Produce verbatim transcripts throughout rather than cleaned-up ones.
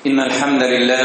إن الحمد لله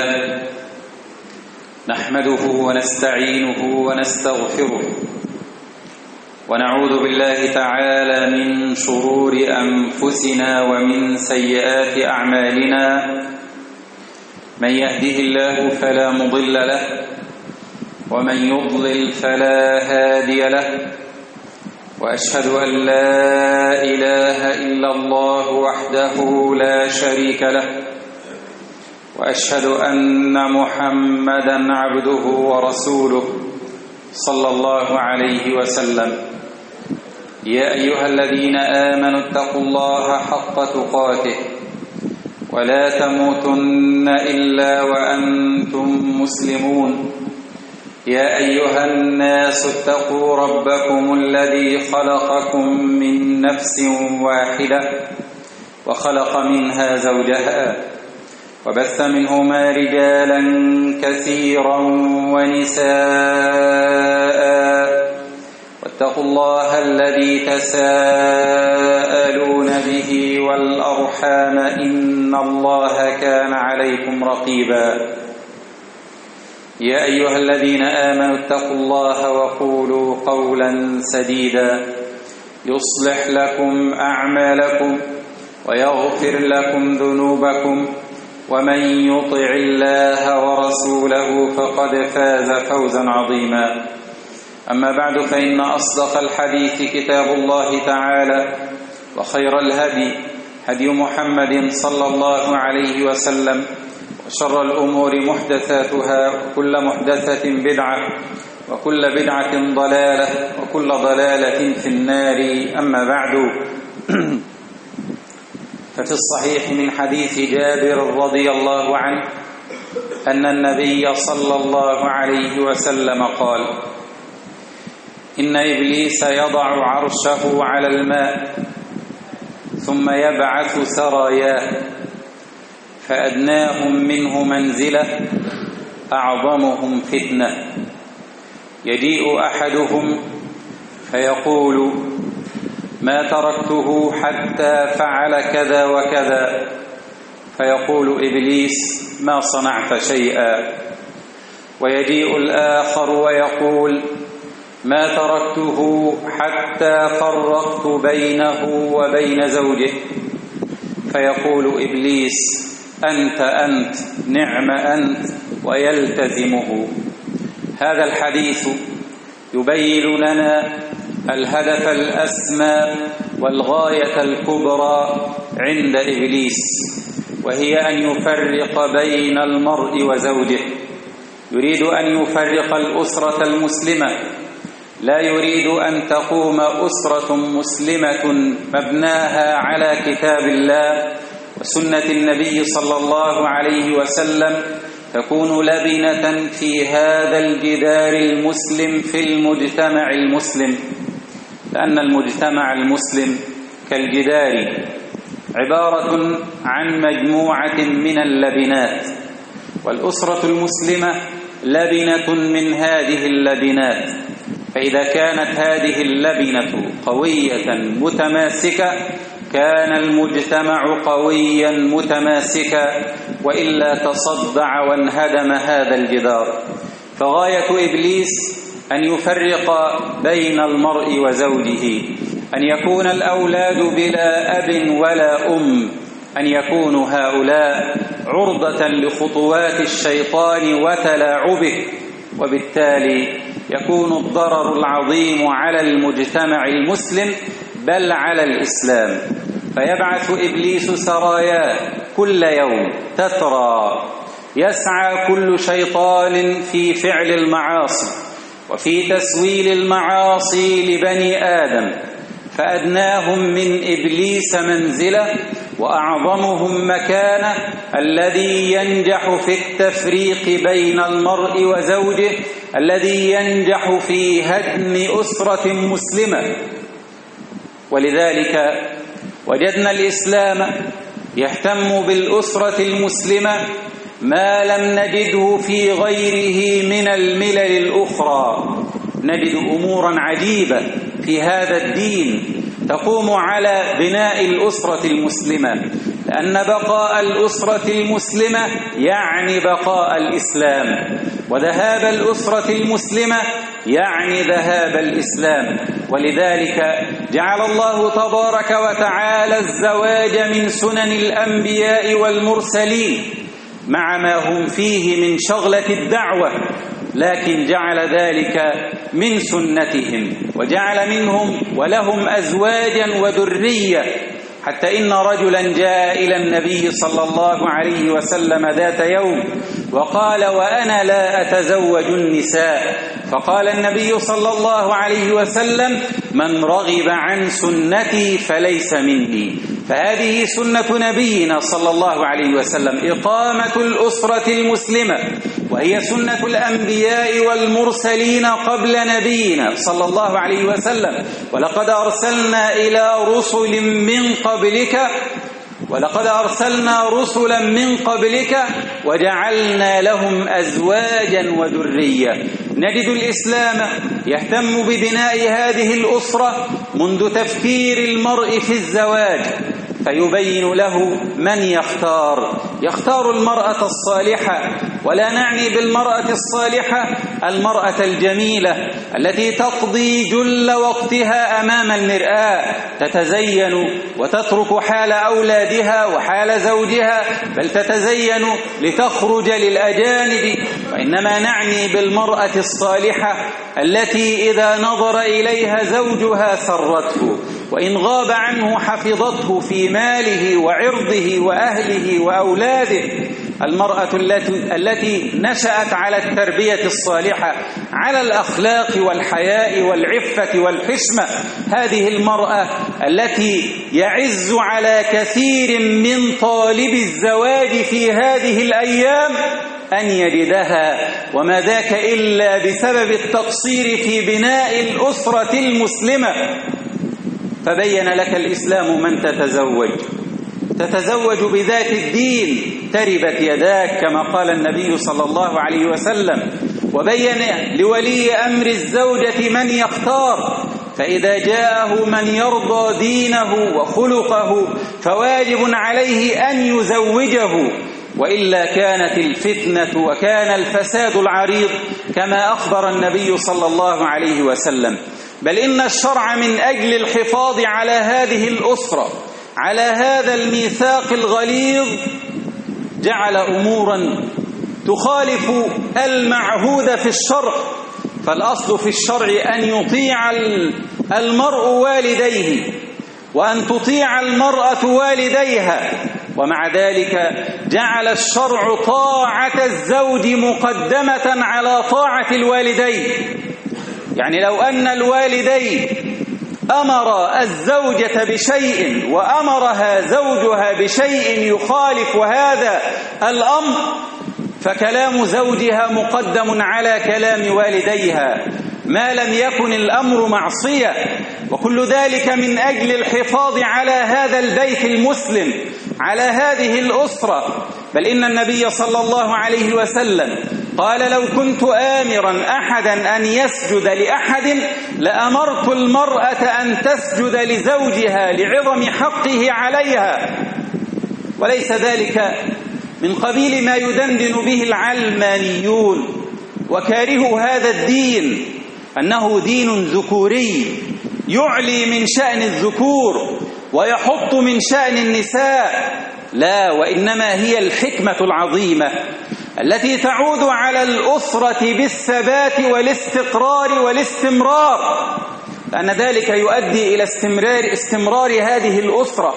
نحمده ونستعينه ونستغفره ونعوذ بالله تعالى من شرور أنفسنا ومن سيئات أعمالنا. من يهده الله فلا مضل له ومن يضلل فلا هادي له، وأشهد أن لا إله إلا الله وحده لا شريك له، وأشهد أن محمدًا عبده ورسوله صلى الله عليه وسلم. يا أيها الذين آمنوا اتقوا الله حق تقاته ولا تموتن إلا وأنتم مسلمون. يا أيها الناس اتقوا ربكم الذي خلقكم من نفس واحدة وخلق منها زوجها وبث منهما رجالا كثيرا ونساء، واتقوا الله الذي تساءلون به والأرحام إن الله كان عليكم رقيبا. يا أيها الذين آمنوا اتقوا الله وقولوا قولا سديدا يصلح لكم أعمالكم ويغفر لكم ذنوبكم، ومن يطع الله ورسوله فقد فاز فوزا عظيما. أما بعد، فإن أصدق الحديث كتاب الله تعالى، وخير الهدي هدي محمد صلى الله عليه وسلم، وشر الأمور محدثاتها، وكل محدثة بدعة، وكل بدعة ضلالة، وكل ضلالة في النار. أما بعد، ففي الصحيح من حديث جابر رضي الله عنه أن النبي صلى الله عليه وسلم قال: إن إبليس يضع عرشه على الماء ثم يبعث سراياه، فأدناهم منه منزلة أعظمهم فتنة. يجيء أحدهم فيقول: ما تركته حتى فعل كذا وكذا، فيقول إبليس: ما صنعت شيئا. ويجيء الآخر ويقول: ما تركته حتى فرقت بينه وبين زوجه، فيقول إبليس: أنت أنت نعم أنت، ويلتزمه. هذا الحديث يبين لنا الهدف الأسمى والغاية الكبرى عند إبليس، وهي أن يفرق بين المرء وزوجه. يريد أن يفرق الأسرة المسلمة، لا يريد أن تقوم أسرة مسلمة مبناها على كتاب الله وسنة النبي صلى الله عليه وسلم تكون لبنة في هذا الجدار المسلم في المجتمع المسلم، لأن المجتمع المسلم كالجدار، عبارة عن مجموعة من اللبنات، والأسرة المسلمة لبنة من هذه اللبنات. فإذا كانت هذه اللبنة قوية متماسكة كان المجتمع قويا متماسكا، وإلا تصدع وانهدم هذا الجدار. فغاية إبليس أن يفرق بين المرء وزوجه، أن يكون الأولاد بلا أب ولا أم، أن يكونوا هؤلاء عرضة لخطوات الشيطان وتلاعبه، وبالتالي يكون الضرر العظيم على المجتمع المسلم بل على الإسلام. فيبعث إبليس سراياه كل يوم تترى، يسعى كل شيطان في فعل المعاصي وفي تسويل المعاصي لبني آدم، فأدناهم من إبليس منزلة وأعظمهم مكانة الذي ينجح في التفريق بين المرء وزوجه، الذي ينجح في هدم أسرة مسلمة. ولذلك وجدنا الإسلام يهتم بالأسرة المسلمة ما لم نجده في غيره من الملل الأخرى. نجد أمورا عجيبة في هذا الدين تقوم على بناء الأسرة المسلمة، لأن بقاء الأسرة المسلمة يعني بقاء الإسلام، وذهاب الأسرة المسلمة يعني ذهاب الإسلام. ولذلك جعل الله تبارك وتعالى الزواج من سنن الأنبياء والمرسلين مع ما هم فيه من شغلة الدعوة، لكن جعل ذلك من سنتهم، وجعل منهم ولهم أزواجا وذرية. حتى إن رجلا جاء إلى النبي صلى الله عليه وسلم ذات يوم وقال: وأنا لا أتزوج النساء. فقال النبي صلى الله عليه وسلم: من رغب عن سنتي فليس مني. فهذه سنة نبينا صلى الله عليه وسلم، إقامة الأسرة المسلمة، وهي سنة الأنبياء والمرسلين قبل نبينا صلى الله عليه وسلم. ولقد أرسلنا إلى رسل من قبلك ولقد أرسلنا رسلا من قبلك وجعلنا لهم أزواجا وذرية. نجد الإسلام يهتم ببناء هذه الأسرة منذ تفكير المرء في الزواج، فيبين له من يختار. يختار المرأة الصالحة، ولا نعني بالمرأة الصالحة المرأة الجميلة التي تقضي جل وقتها أمام المرآة، تتزين وتترك حال أولادها وحال زوجها، بل تتزين لتخرج للأجانب. وإنما نعني بالمرأة الصالحة التي إذا نظر إليها زوجها سرته، وإن غاب عنه حفظته في ماله وعرضه وأهله وأولاده. المرأة التي نشأت على التربية الصالحة، على الأخلاق والحياء والعفة والحشمة، هذه المرأة التي يعز على كثير من طالب الزواج في هذه الأيام أن يجدها، وما ذاك إلا بسبب التقصير في بناء الأسرة المسلمة. فبين لك الإسلام من تتزوج تتزوج بذات الدين تربت يداك، كما قال النبي صلى الله عليه وسلم. وبين لولي أمر الزوجة من يختار، فإذا جاءه من يرضى دينه وخلقه فواجب عليه أن يزوجه، وإلا كانت الفتنة وكان الفساد العريض كما أخبر النبي صلى الله عليه وسلم. بل إن الشرع من أجل الحفاظ على هذه الأسرة، على هذا الميثاق الغليظ، جعل أمورا تخالف المعهود في الشرع. فالأصل في الشرع أن يطيع المرء والديه، وأن تطيع المرأة والديها، ومع ذلك جعل الشرع طاعة الزوج مقدمة على طاعة الوالدين. يعني لو أن الوالدين أمر الزوجة بشيء وأمرها زوجها بشيء يخالف هذا الأمر، فكلام زوجها مقدم على كلام والديها ما لم يكن الأمر معصية. وكل ذلك من أجل الحفاظ على هذا البيت المسلم، على هذه الأسرة. بل إن النبي صلى الله عليه وسلم قال: لو كنت آمرا أحدا أن يسجد لأحد لأمرت المرأة أن تسجد لزوجها لعظم حقه عليها. وليس ذلك من قبيل ما يدندن به العلمانيون وكارهوا هذا الدين أنه دين ذكوري يعلي من شأن الذكور ويحط من شأن النساء. لا، وإنما هي الحكمة العظيمة التي تعود على الأسرة بالثبات والاستقرار والاستمرار، لأن ذلك يؤدي إلى استمرار, استمرار هذه الأسرة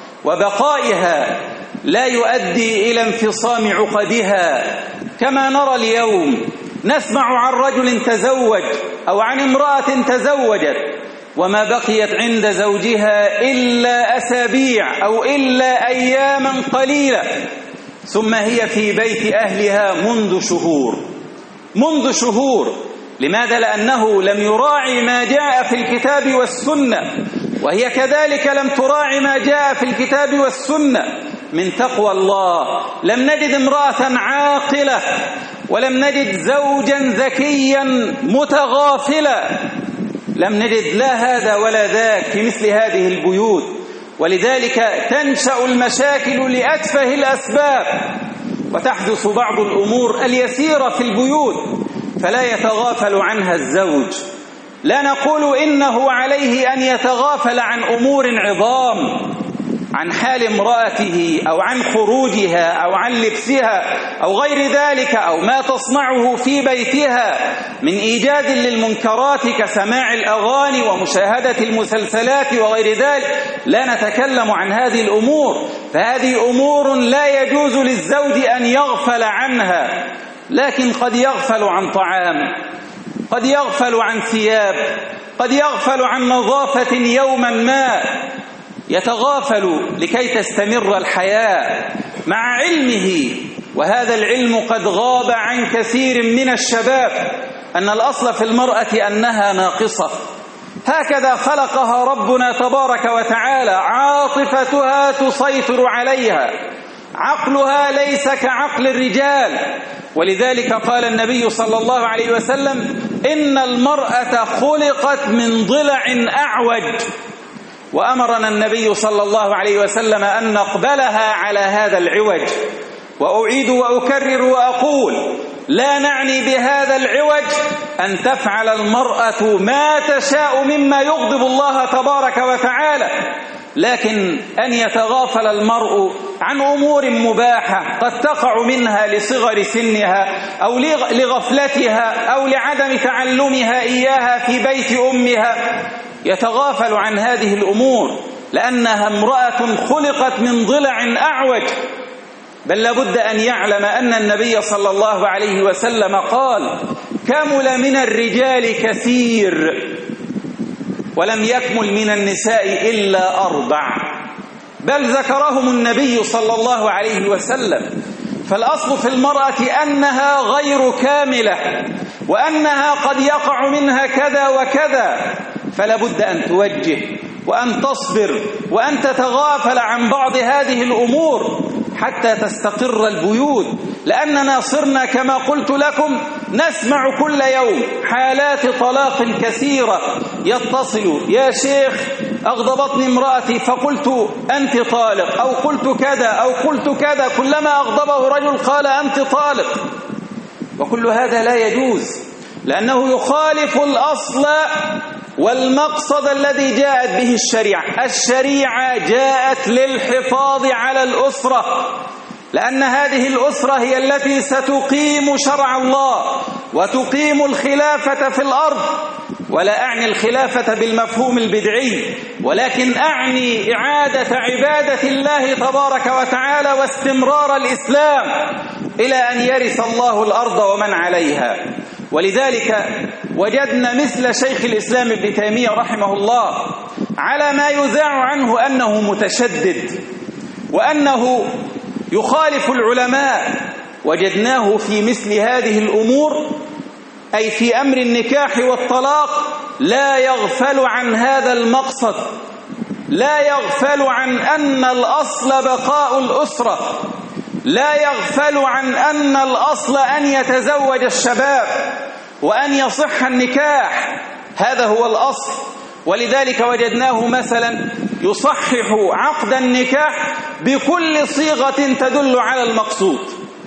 وبقائها، لا يؤدي إلى انفصام عقدها. كما نرى اليوم نسمع عن رجل تزوج أو عن امرأة تزوجت وما بقيت عند زوجها إلا أسابيع أو إلا أياما قليلة، ثم هي في بيت أهلها منذ شهور منذ شهور لماذا؟ لأنه لم يراعي ما جاء في الكتاب والسنة، وهي كذلك لم تراعي ما جاء في الكتاب والسنة من تقوى الله. لم نجد امرأة عاقلة، ولم نجد زوجا ذكيا متغافلا، لم نجد لا هذا ولا ذاك في مثل هذه البيوت. ولذلك تنشأ المشاكل لأتفه الأسباب، وتحدث بعض الأمور اليسيرة في البيوت فلا يتغافل عنها الزوج. لا نقول إنه عليه أن يتغافل عن أمور عظام، عن حال امرأته أو عن خروجها أو عن لبسها أو غير ذلك، أو ما تصنعه في بيتها من إيجاد للمنكرات كسماع الأغاني ومشاهدة المسلسلات وغير ذلك. لا نتكلم عن هذه الأمور، فهذه أمور لا يجوز للزوج أن يغفل عنها، لكن قد يغفل عن طعام، قد يغفل عن ثياب، قد يغفل عن نظافة يوما ما، يتغافل لكي تستمر الحياة مع علمه، وهذا العلم قد غاب عن كثير من الشباب، أن الأصل في المرأة أنها ناقصة، هكذا خلقها ربنا تبارك وتعالى، عاطفتها تسيطر عليها، عقلها ليس كعقل الرجال. ولذلك قال النبي صلى الله عليه وسلم: إن المرأة خلقت من ضلع أعوج، وأمرنا النبي صلى الله عليه وسلم أن نقبلها على هذا العوج. وأعيد وأكرر وأقول: لا نعني بهذا العوج أن تفعل المرأة ما تشاء مما يغضب الله تبارك وتعالى، لكن أن يتغافل المرء عن أمور مباحة قد تقع منها لصغر سنها أو لغفلتها أو لعدم تعلمها إياها في بيت أمها، يتغافل عن هذه الأمور لأنها امرأة خلقت من ضلع أعوج. بل لابد أن يعلم أن النبي صلى الله عليه وسلم قال: كمل من الرجال كثير ولم يكمل من النساء إلا أربع، بل ذكرهم النبي صلى الله عليه وسلم. فالأصل في المرأة أنها غير كاملة، وأنها قد يقع منها كذا وكذا، فلا بد أن توجه وأن تصبر وأن تتغافل عن بعض هذه الأمور حتى تستقر البيوت، لأننا صرنا كما قلت لكم نسمع كل يوم حالات طلاق كثيرة، يتصل: يا شيخ أغضبتني امرأتي فقلت أنت طالق، أو قلت كذا أو قلت كذا، كلما أغضبه رجل قال أنت طالق. وكل هذا لا يجوز، لأنه يخالف الأصل والمقصد الذي جاءت به الشريعة. الشريعة جاءت للحفاظ على الأسرة، لأن هذه الأسرة هي التي ستقيم شرع الله وتقيم الخلافة في الأرض. ولا أعني الخلافة بالمفهوم البدعي، ولكن أعني إعادة عبادة الله تبارك وتعالى واستمرار الإسلام إلى أن يرث الله الأرض ومن عليها. ولذلك وجدنا مثل شيخ الإسلام ابن تيمية رحمه الله على ما يذاع عنه أنه متشدد وأنه يخالف العلماء، وجدناه في مثل هذه الأمور، أي في أمر النكاح والطلاق، لا يغفل عن هذا المقصد، لا يغفل عن أن الأصل بقاء الأسرة، لا يغفل عن أن الأصل أن يتزوج الشباب وأن يصح النكاح، هذا هو الأصل. ولذلك وجدناه مثلا يصحح عقد النكاح بكل صيغة تدل على المقصود،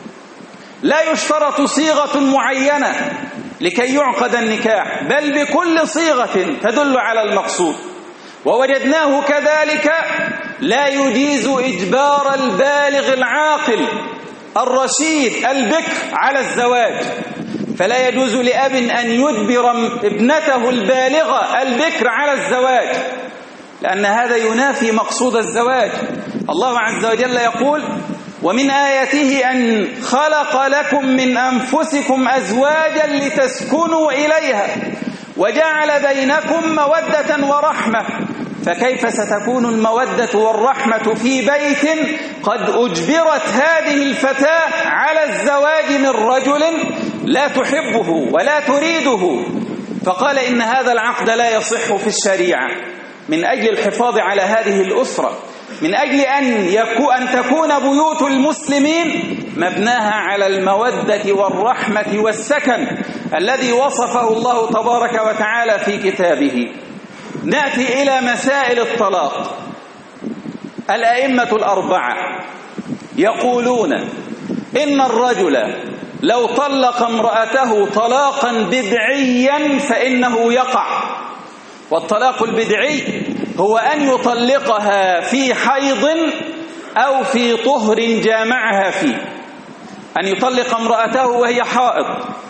لا يشترط صيغة معينة لكي يعقد النكاح، بل بكل صيغة تدل على المقصود. ووجدناه كذلك لا يجيز إجبار البالغ العاقل الرشيد البكر على الزواج، فلا يجوز لأب أن يجبر ابنته البالغة البكر على الزواج، لأن هذا ينافي مقصود الزواج. الله عز وجل يقول: ومن آياته أن خلق لكم من أنفسكم أزواجا لتسكنوا إليها وجعل بينكم مودة ورحمة. فكيف ستكون المودة والرحمة في بيت قد أجبرت هذه الفتاة على الزواج من رجل لا تحبه ولا تريده؟ فقال إن هذا العقد لا يصح في الشريعة من أجل الحفاظ على هذه الأسرة، من أجل أن, يكو أن تكون بيوت المسلمين مبناها على المودة والرحمة والسكن الذي وصفه الله تبارك وتعالى في كتابه. نأتي إلى مسائل الطلاق. الأئمة الأربعة يقولون إن الرجل لو طلق امرأته طلاقا بدعيا فإنه يقع. والطلاق البدعي هو أن يطلقها في حيض أو في طهر جامعها فيه، أن يطلق امرأته وهي حائض،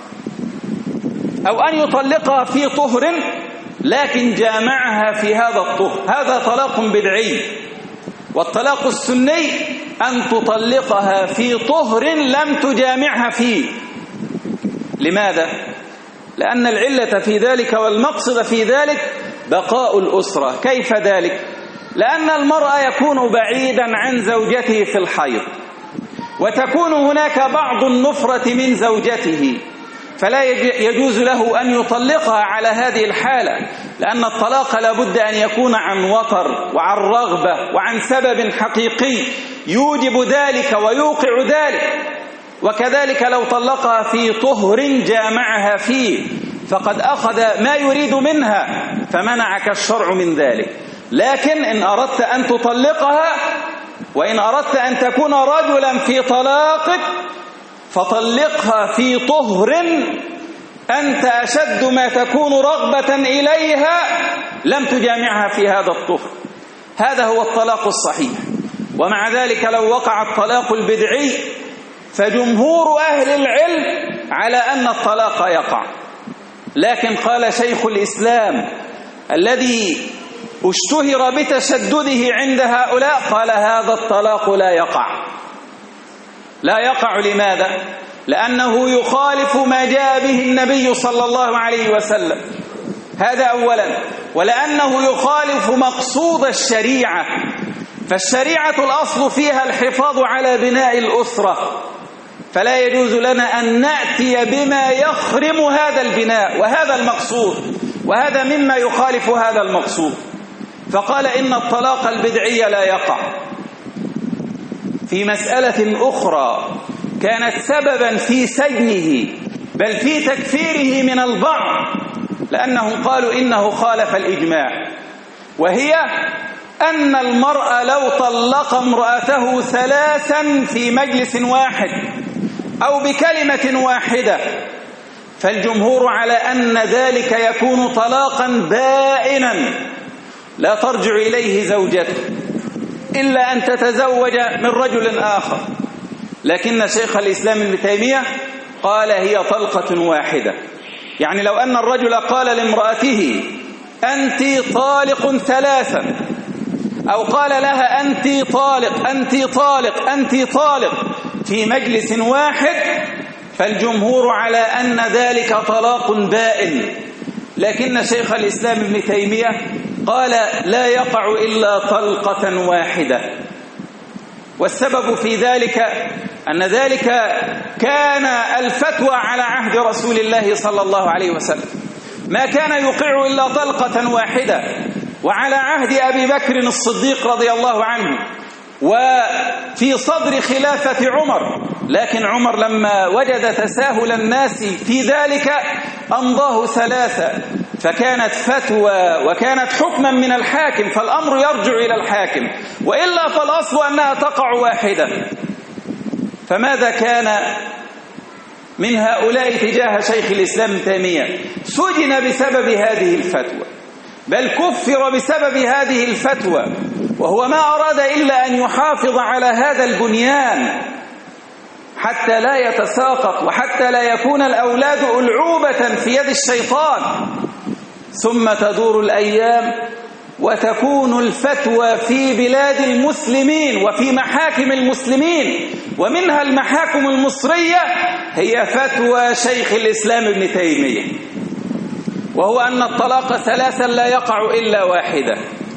أو أن يطلقها في طهر لكن جامعها في هذا الطهر، هذا طلاق بدعي. والطلاق السني أن تطلقها في طهر لم تجامعها فيه. لماذا؟ لأن العلة في ذلك والمقصد في ذلك بقاء الأسرة. كيف ذلك؟ لأن المرأة يكون بعيدا عن زوجته في الحيض، وتكون هناك بعض النفرة من زوجته، فلا يجوز له أن يطلقها على هذه الحالة، لأن الطلاق لابد أن يكون عن وطر وعن رغبة وعن سبب حقيقي يوجب ذلك ويوقع ذلك. وكذلك لو طلقها في طهر جامعها فيه فقد أخذ ما يريد منها فمنعك الشرع من ذلك. لكن إن أردت أن تطلقها وإن أردت أن تكون رجلا في طلاقك فطلقها في طهر أنت أشد ما تكون رغبة إليها لم تجامعها في هذا الطهر. هذا هو الطلاق الصحيح. ومع ذلك لو وقع الطلاق البدعي فجمهور أهل العلم على أن الطلاق يقع. لكن قال شيخ الإسلام الذي اشتهر بتشدده عند هؤلاء، قال هذا الطلاق لا يقع. لا يقع لماذا؟ لأنه يخالف ما جاء به النبي صلى الله عليه وسلم، هذا أولا. ولأنه يخالف مقصود الشريعة، فالشريعة الأصل فيها الحفاظ على بناء الأسرة، فلا يجوز لنا أن نأتي بما يخرم هذا البناء وهذا المقصود، وهذا مما يخالف هذا المقصود. فقال إن الطلاق البدعي لا يقع. في مسألة أخرى كانت سببا في سجنه بل في تكفيره من البعض، لأنهم قالوا إنه خالف الإجماع، وهي أن المرأة لو طلق امرأته ثلاثا في مجلس واحد أو بكلمة واحدة فالجمهور على أن ذلك يكون طلاقا بائنا لا ترجع إليه زوجته إلا أن تتزوج من رجل آخر. لكن شيخ الإسلام ابن تيمية قال هي طلقة واحدة. يعني لو أن الرجل قال لامرأته أنت طالق ثلاثا، أو قال لها أنت طالق أنت طالق أنت طالق في مجلس واحد فالجمهور على أن ذلك طلاق بائن. لكن شيخ الإسلام ابن تيمية قال لا يقع إلا طلقة واحدة. والسبب في ذلك أن ذلك كان الفتوى على عهد رسول الله صلى الله عليه وسلم، ما كان يوقع إلا طلقة واحدة. وعلى عهد أبي بكر الصديق رضي الله عنه وفي صدر خلافة عمر، لكن عمر لما وجد تساهل الناس في ذلك أمضاه ثلاثة، فكانت فتوى وكانت حكما من الحاكم، فالأمر يرجع إلى الحاكم، وإلا فالأصل أنها تقع واحدة. فماذا كان من هؤلاء تجاه شيخ الإسلام ابن تيمية؟ سجن بسبب هذه الفتوى، بل كفر بسبب هذه الفتوى، وهو ما أراد إلا أن يحافظ على هذا البنيان حتى لا يتساقط وحتى لا يكون الأولاد ألعوبة في يد الشيطان. ثم تدور الأيام وتكون الفتوى في بلاد المسلمين وفي محاكم المسلمين، ومنها المحاكم المصرية، هي فتوى شيخ الإسلام ابن تيمية، وهو أن الطلاق ثلاثا لا يقع إلا واحدة،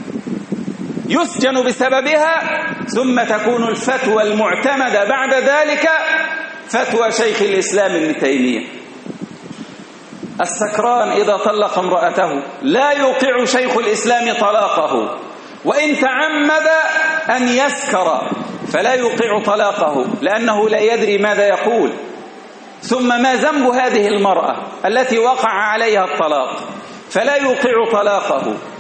يسجن بسببها، ثم تكون الفتوى المعتمدة بعد ذلك فتوى شيخ الإسلام ابن تيمية. السكران إذا طلق امرأته لا يوقع شيخ الإسلام طلاقه، وإن تعمد أن يسكر فلا يوقع طلاقه، لأنه لا يدري ماذا يقول. ثم ما ذنب هذه المرأة التي وقع عليها الطلاق؟ فلا يوقع طلاقه.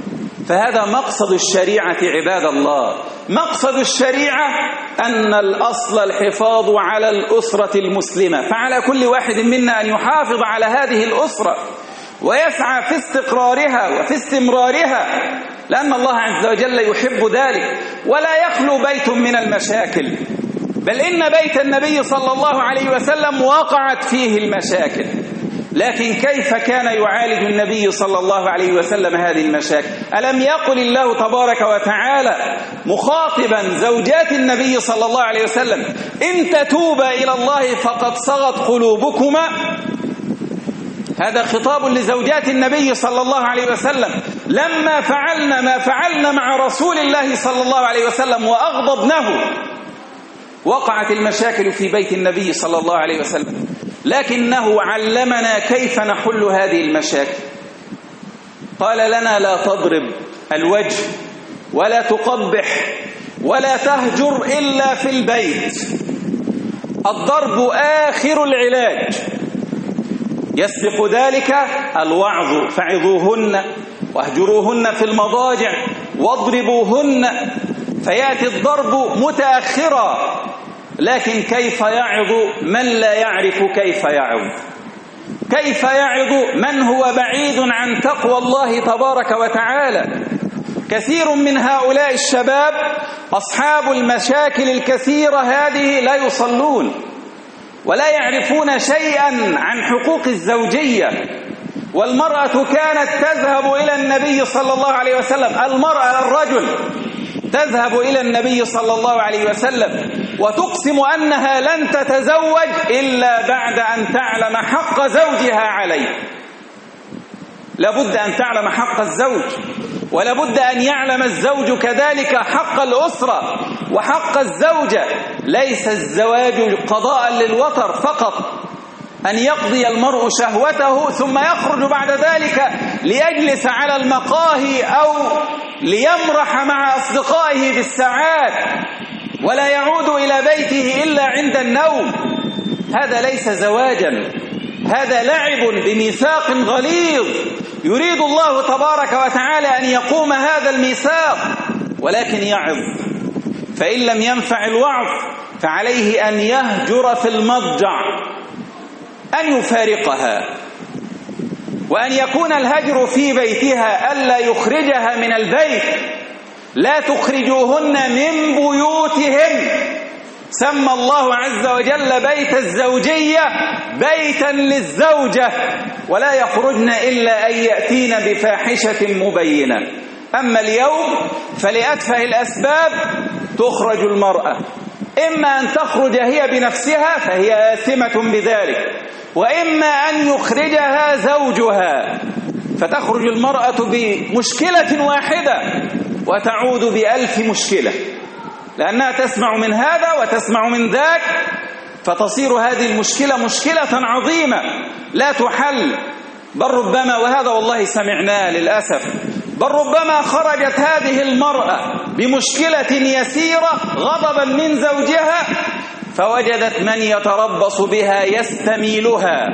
فهذا مقصد الشريعة عباد الله. مقصد الشريعة أن الأصل الحفاظ على الأسرة المسلمة، فعلى كل واحد منا أن يحافظ على هذه الأسرة ويسعى في استقرارها وفي استمرارها، لأن الله عز وجل يحب ذلك. ولا يخلو بيت من المشاكل، بل إن بيت النبي صلى الله عليه وسلم وقعت فيه المشاكل، لكن كيف كان يعالج النبي صلى الله عليه وسلم هذه المشاكل؟ ألم يقل الله تبارك وتعالى مخاطبا زوجات النبي صلى الله عليه وسلم: إن تتوبا إلى الله فقد صغت قلوبكما؟ هذا خطاب لزوجات النبي صلى الله عليه وسلم لما فعلنا ما فعلنا مع رسول الله صلى الله عليه وسلم وأغضبنه، وقعت المشاكل في بيت النبي صلى الله عليه وسلم، لكنه علمنا كيف نحل هذه المشاكل. قال لنا: لا تضرب الوجه ولا تقبح ولا تهجر إلا في البيت. الضرب آخر العلاج، يسبق ذلك الوعظ: فعظوهن واهجروهن في المضاجع واضربوهن. فيأتي الضرب متأخرا، لكن كيف يعظ من لا يعرف كيف يعظ؟ كيف يعظ من هو بعيد عن تقوى الله تبارك وتعالى؟ كثير من هؤلاء الشباب أصحاب المشاكل الكثيرة هذه لا يصلون ولا يعرفون شيئا عن حقوق الزوجية. والمرأة كانت تذهب إلى النبي صلى الله عليه وسلم، المرأة الرجل تذهب إلى النبي صلى الله عليه وسلم وتقسم أنها لن تتزوج إلا بعد أن تعلم حق زوجها عليه. لابد أن تعلم حق الزوج، ولابد أن يعلم الزوج كذلك حق الأسرة وحق الزوجة. ليس الزواج قضاء للوتر فقط، أن يقضي المرء شهوته ثم يخرج بعد ذلك ليجلس على المقاهي أو ليمرح مع أصدقائه بالساعات ولا يعود إلى بيته إلا عند النوم. هذا ليس زواجا، هذا لعب بميثاق غليظ يريد الله تبارك وتعالى أن يقوم هذا الميثاق، ولكن يعظ. فإن لم ينفع الوعظ فعليه أن يهجر في المضجع، أن يفارقها، وأن يكون الهجر في بيتها ألا يخرجها من البيت. لا تخرجوهن من بيوتهن. سمى الله عز وجل بيت الزوجية بيتا للزوجة، ولا يخرجن إلا أن يأتين بفاحشة مبينة. أما اليوم فلأتفه الأسباب تخرج المرأة، إما أن تخرج هي بنفسها فهي آثمة بذلك، وإما أن يخرجها زوجها، فتخرج المرأة بمشكلة واحدة وتعود بألف مشكلة، لأنها تسمع من هذا وتسمع من ذاك، فتصير هذه المشكلة مشكلة عظيمة لا تحل. بل ربما، وهذا والله سمعناه للأسف، بل ربما خرجت هذه المرأة بمشكلة يسيرة غضبا من زوجها، فوجدت من يتربص بها يستميلها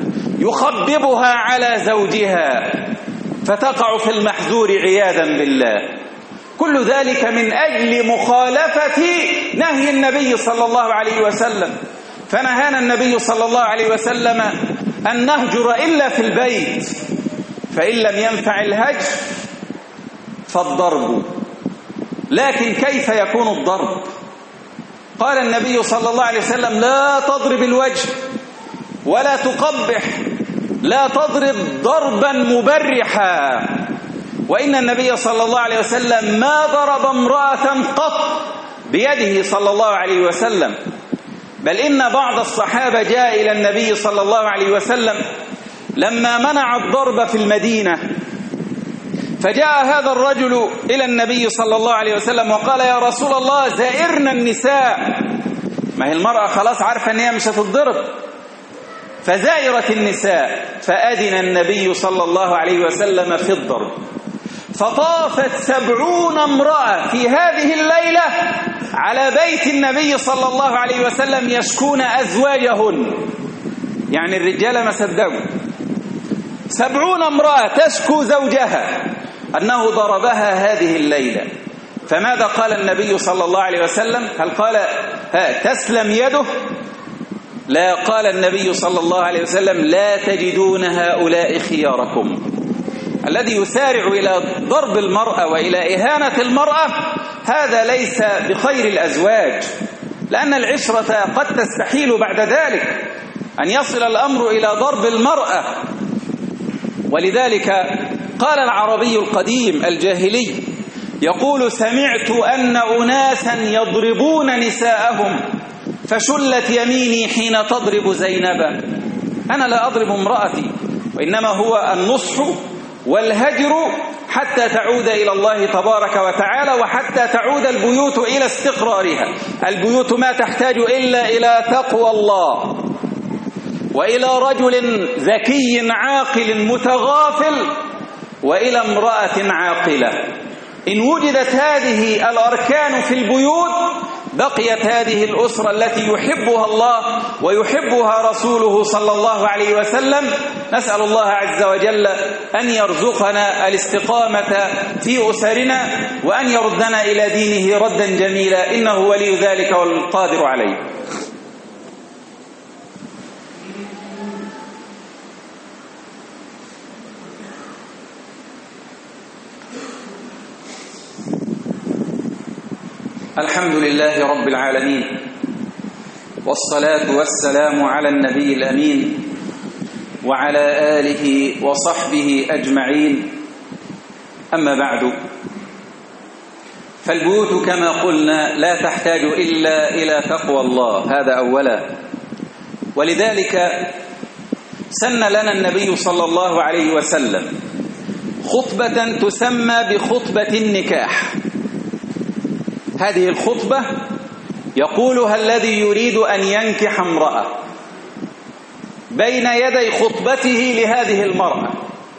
يخببها على زوجها، فتقع في المحذور عياذا بالله. كل ذلك من أجل مخالفة نهي النبي صلى الله عليه وسلم. فنهانا النبي صلى الله عليه وسلم أن نهجر إلا في البيت، فإن لم ينفع الهجر فالضرب. لكن كيف يكون الضرب؟ قال النبي صلى الله عليه وسلم: لا تضرب الوجه ولا تقبح، لا تضرب ضربا مبرحا. وإن النبي صلى الله عليه وسلم ما ضرب امرأة قط بيده صلى الله عليه وسلم، بل إن بعض الصحابة جاء إلى النبي صلى الله عليه وسلم لما منع الضرب في المدينة، فجاء هذا الرجل إلى النبي صلى الله عليه وسلم وقال: يا رسول الله زائرنا النساء. ما هي المرأة خلاص عارفة أن هي مش هتضرب، فزائرت النساء، فأذن النبي صلى الله عليه وسلم في الضرب. فطافت سبعون امرأة في هذه الليلة على بيت النبي صلى الله عليه وسلم يشكون أزواجهن، يعني الرجال ما صدقوا، سبعون امرأة تشكو زوجها أنه ضربها هذه الليلة. فماذا قال النبي صلى الله عليه وسلم؟ هل قال ها تسلم يده؟ لا، قال النبي صلى الله عليه وسلم لا تجدون هؤلاء خياركم. الذي يسارع إلى ضرب المرأة وإلى إهانة المرأة هذا ليس بخير الأزواج، لأن العشرة قد تستحيل بعد ذلك أن يصل الأمر إلى ضرب المرأة. ولذلك قال العربي القديم الجاهلي يقول سمعت أن أناسا يضربون نساءهم فشلت يميني حين تضرب زينبا. أنا لا أضرب امرأتي، وإنما هو النصح والهجر حتى تعود إلى الله تبارك وتعالى، وحتى تعود البيوت إلى استقرارها. البيوت ما تحتاج إلا إلى تقوى الله وإلى رجل ذكي عاقل متغافل وإلى امرأة عاقلة. إن وجدت هذه الأركان في البيوت بقيت هذه الأسرة التي يحبها الله ويحبها رسوله صلى الله عليه وسلم. نسأل الله عز وجل أن يرزقنا الاستقامة في أسرنا وأن يردنا إلى دينه ردا جميلا، إنه ولي ذلك والقادر عليه. الحمد لله رب العالمين، والصلاة والسلام على النبي الأمين وعلى آله وصحبه أجمعين. أما بعد، فالبيوت كما قلنا لا تحتاج إلا إلى تقوى الله، هذا أولا. ولذلك سن لنا النبي صلى الله عليه وسلم خطبة تسمى بخطبة النكاح. هذه الخطبة يقولها الذي يريد أن ينكح امرأة بين يدي خطبته لهذه المرأة.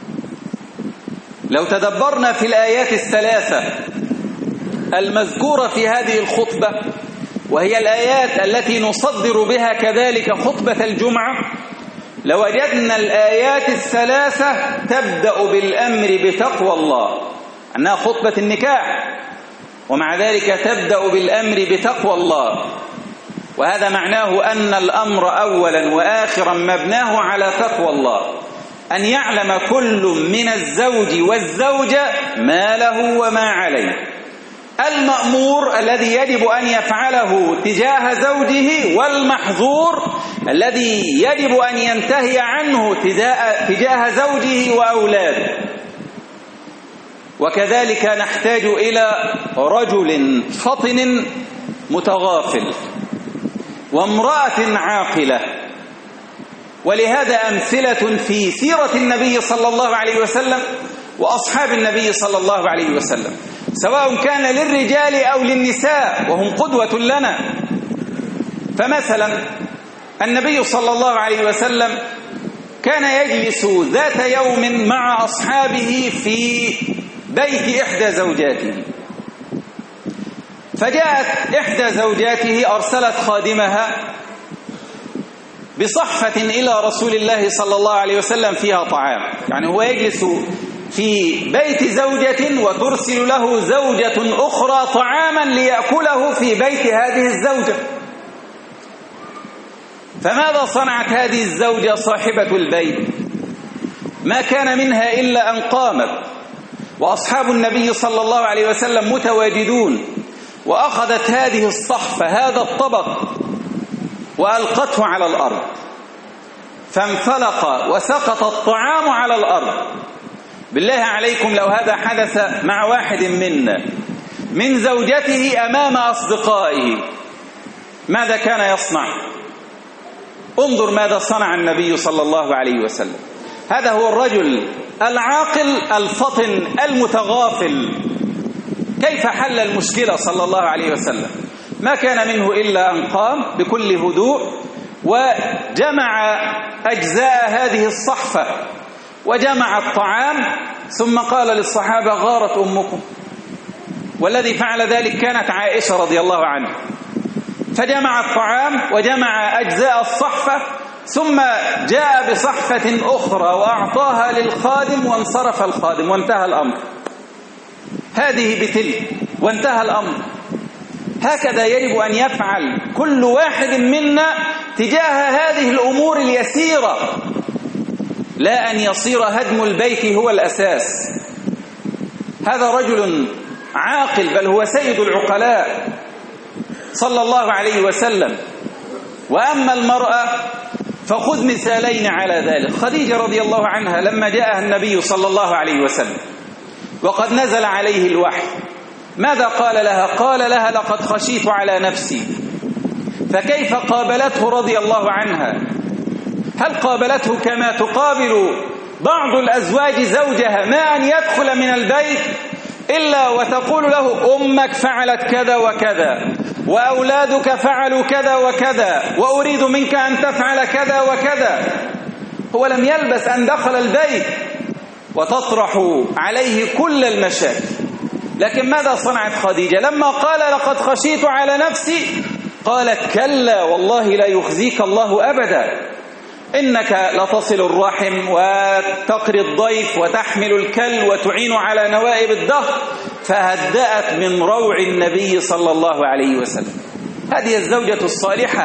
لو تدبرنا في الآيات الثلاثة المذكورة في هذه الخطبة، وهي الآيات التي نصدر بها كذلك خطبة الجمعة، لوجدنا الآيات الثلاثة تبدأ بالأمر بتقوى الله، أنها خطبة النكاح، ومع ذلك تبدأ بالأمر بتقوى الله. وهذا معناه أن الأمر أولا وآخرا مبناه على تقوى الله، أن يعلم كل من الزوج والزوجة ما له وما عليه، المأمور الذي يجب أن يفعله تجاه زوجه، والمحظور الذي يجب أن ينتهي عنه تجاه زوجه وأولاده. وكذلك نحتاج إلى رجل فطن متغافل وامرأة عاقلة. ولهذا أمثلة في سيرة النبي صلى الله عليه وسلم وأصحاب النبي صلى الله عليه وسلم، سواء كان للرجال أو للنساء، وهم قدوة لنا. فمثلا النبي صلى الله عليه وسلم كان يجلس ذات يوم مع أصحابه في بيت إحدى زوجاته، فجاءت إحدى زوجاته أرسلت خادمها بصحفة إلى رسول الله صلى الله عليه وسلم فيها طعام. يعني هو يجلس في بيت زوجة وترسل له زوجة أخرى طعاما ليأكله في بيت هذه الزوجة. فماذا صنعت هذه الزوجة صاحبة البيت؟ ما كان منها إلا أن قامت وأصحاب النبي صلى الله عليه وسلم متواجدون، وأخذت هذه الصحفة، هذا الطبق، وألقته على الأرض، فانفلق وسقط الطعام على الأرض. بالله عليكم لو هذا حدث مع واحد منا من زوجته أمام أصدقائه ماذا كان يصنع؟ انظر ماذا صنع النبي صلى الله عليه وسلم. هذا هو الرجل العاقل الفطن المتغافل. كيف حل المشكلة صلى الله عليه وسلم؟ ما كان منه إلا أن قام بكل هدوء وجمع أجزاء هذه الصحفة وجمع الطعام، ثم قال للصحابة غارت أمكم. والذي فعل ذلك كانت عائشة رضي الله عنها، فجمع الطعام وجمع أجزاء الصحفة، ثم جاء بصحفة أخرى وأعطاها للخادم، وانصرف الخادم وانتهى الأمر. هذه بتلك وانتهى الأمر. هكذا يجب أن يفعل كل واحد منا تجاه هذه الأمور اليسيرة، لا أن يصير هدم البيت هو الأساس. هذا رجل عاقل، بل هو سيد العقلاء صلى الله عليه وسلم. وأما المرأة فخذ مثالين على ذلك. خديجة رضي الله عنها لما جاءها النبي صلى الله عليه وسلم وقد نزل عليه الوحي، ماذا قال لها؟ قال لها لقد خشيت على نفسي. فكيف قابلته رضي الله عنها؟ هل قابلته كما تقابل بعض الأزواج زوجها، ما أن يدخل من البيت إلا وتقول له أمك فعلت كذا وكذا، وأولادك فعلوا كذا وكذا، وأريد منك أن تفعل كذا وكذا؟ هو لم يلبس أن دخل البيت وتطرح عليه كل المشاكل. لكن ماذا صنعت خديجة لما قال لقد خشيت على نفسي؟ قالت كلا والله لا يخزيك الله أبدا، إنك لتصل الرحم وتقري الضيف وتحمل الكل وتعين على نوائب الدهر. فهدأت من روع النبي صلى الله عليه وسلم. هذه الزوجة الصالحة.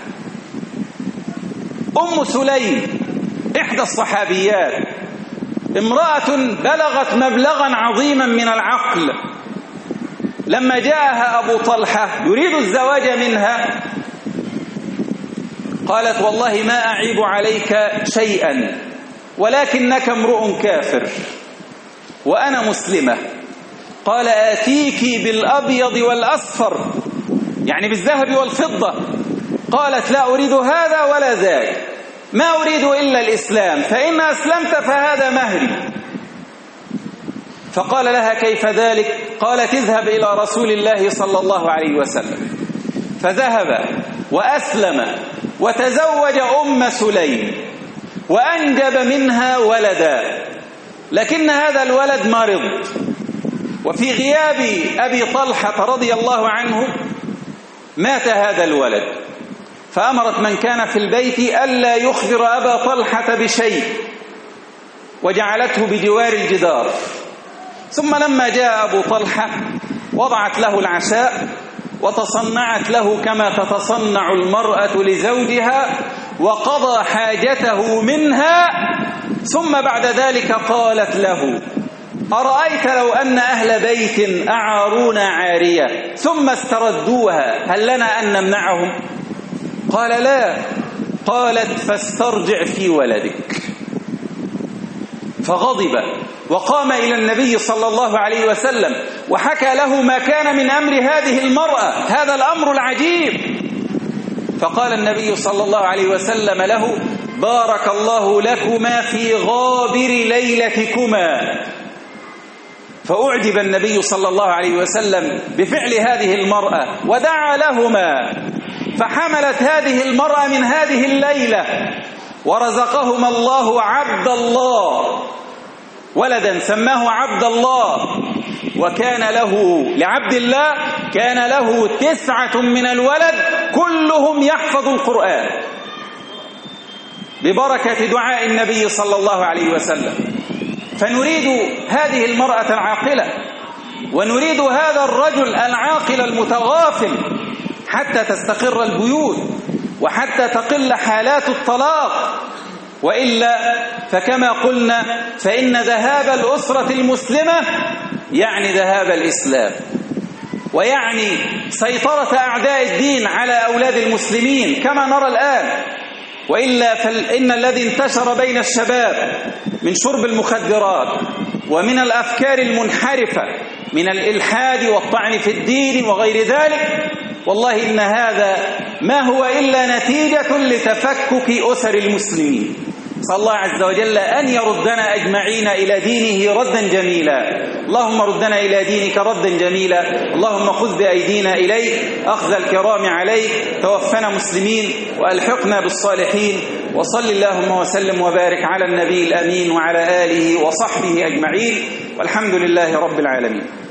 أم سليم إحدى الصحابيات، امرأة بلغت مبلغا عظيما من العقل، لما جاءها أبو طلحة يريد الزواج منها قالت والله ما أعيب عليك شيئا، ولكنك امرؤ كافر وأنا مسلمة. قال آتيك بالأبيض والأصفر، يعني بالذهب والفضة. قالت لا أريد هذا ولا ذاك، ما أريد إلا الإسلام، فإن أسلمت فهذا مهري. فقال لها كيف ذلك؟ قالت اذهب إلى رسول الله صلى الله عليه وسلم. فذهب وأسلم وتزوج أم سليم وأنجب منها ولدا، لكن هذا الولد مرض. وفي غياب أبي طلحة رضي الله عنه مات هذا الولد، فأمرت من كان في البيت ألا يخبر أبا طلحة بشيء وجعلته بجوار الجدار. ثم لما جاء أبو طلحة وضعت له العشاء وتصنعت له كما تتصنع المرأة لزوجها وقضى حاجته منها. ثم بعد ذلك قالت له أرأيت لو أن أهل بيت أعارونا عارية ثم استردوها هل لنا أن نمنعهم؟ قال لا. قالت فاسترجع في ولدك. فغضب وقام إلى النبي صلى الله عليه وسلم وحكى له ما كان من أمر هذه المرأة، هذا الأمر العجيب. فقال النبي صلى الله عليه وسلم له بارك الله لكما في غابر ليلتكما. فأعجب النبي صلى الله عليه وسلم بفعل هذه المرأة ودعا لهما، فحملت هذه المرأة من هذه الليلة ورزقهما الله عبد الله، ولدا سماه عبد الله. وكان له لعبد الله كان له تسعة من الولد كلهم يحفظ القرآن ببركة دعاء النبي صلى الله عليه وسلم. فنريد هذه المرأة العاقلة ونريد هذا الرجل العاقل المتغافل حتى تستقر البيوت وحتى تقل حالات الطلاق. وإلا فكما قلنا فإن ذهاب الأسرة المسلمة يعني ذهاب الإسلام، ويعني سيطرة أعداء الدين على أولاد المسلمين كما نرى الآن. وإلا فإن الذي انتشر بين الشباب من شرب المخدرات ومن الأفكار المنحرفة من الإلحاد والطعن في الدين وغير ذلك، والله إن هذا ما هو إلا نتيجة لتفكك أسر المسلمين. صلى الله عز وجل أن يردنا أجمعين إلى دينه ردا جميلا. اللهم ردنا إلى دينك ردا جميلا. اللهم خذ بأيدينا إليك أخذ الكرام عليك. توفنا مسلمين وألحقنا بالصالحين. وصل اللهم وسلم وبارك على النبي الأمين وعلى آله وصحبه أجمعين، والحمد لله رب العالمين.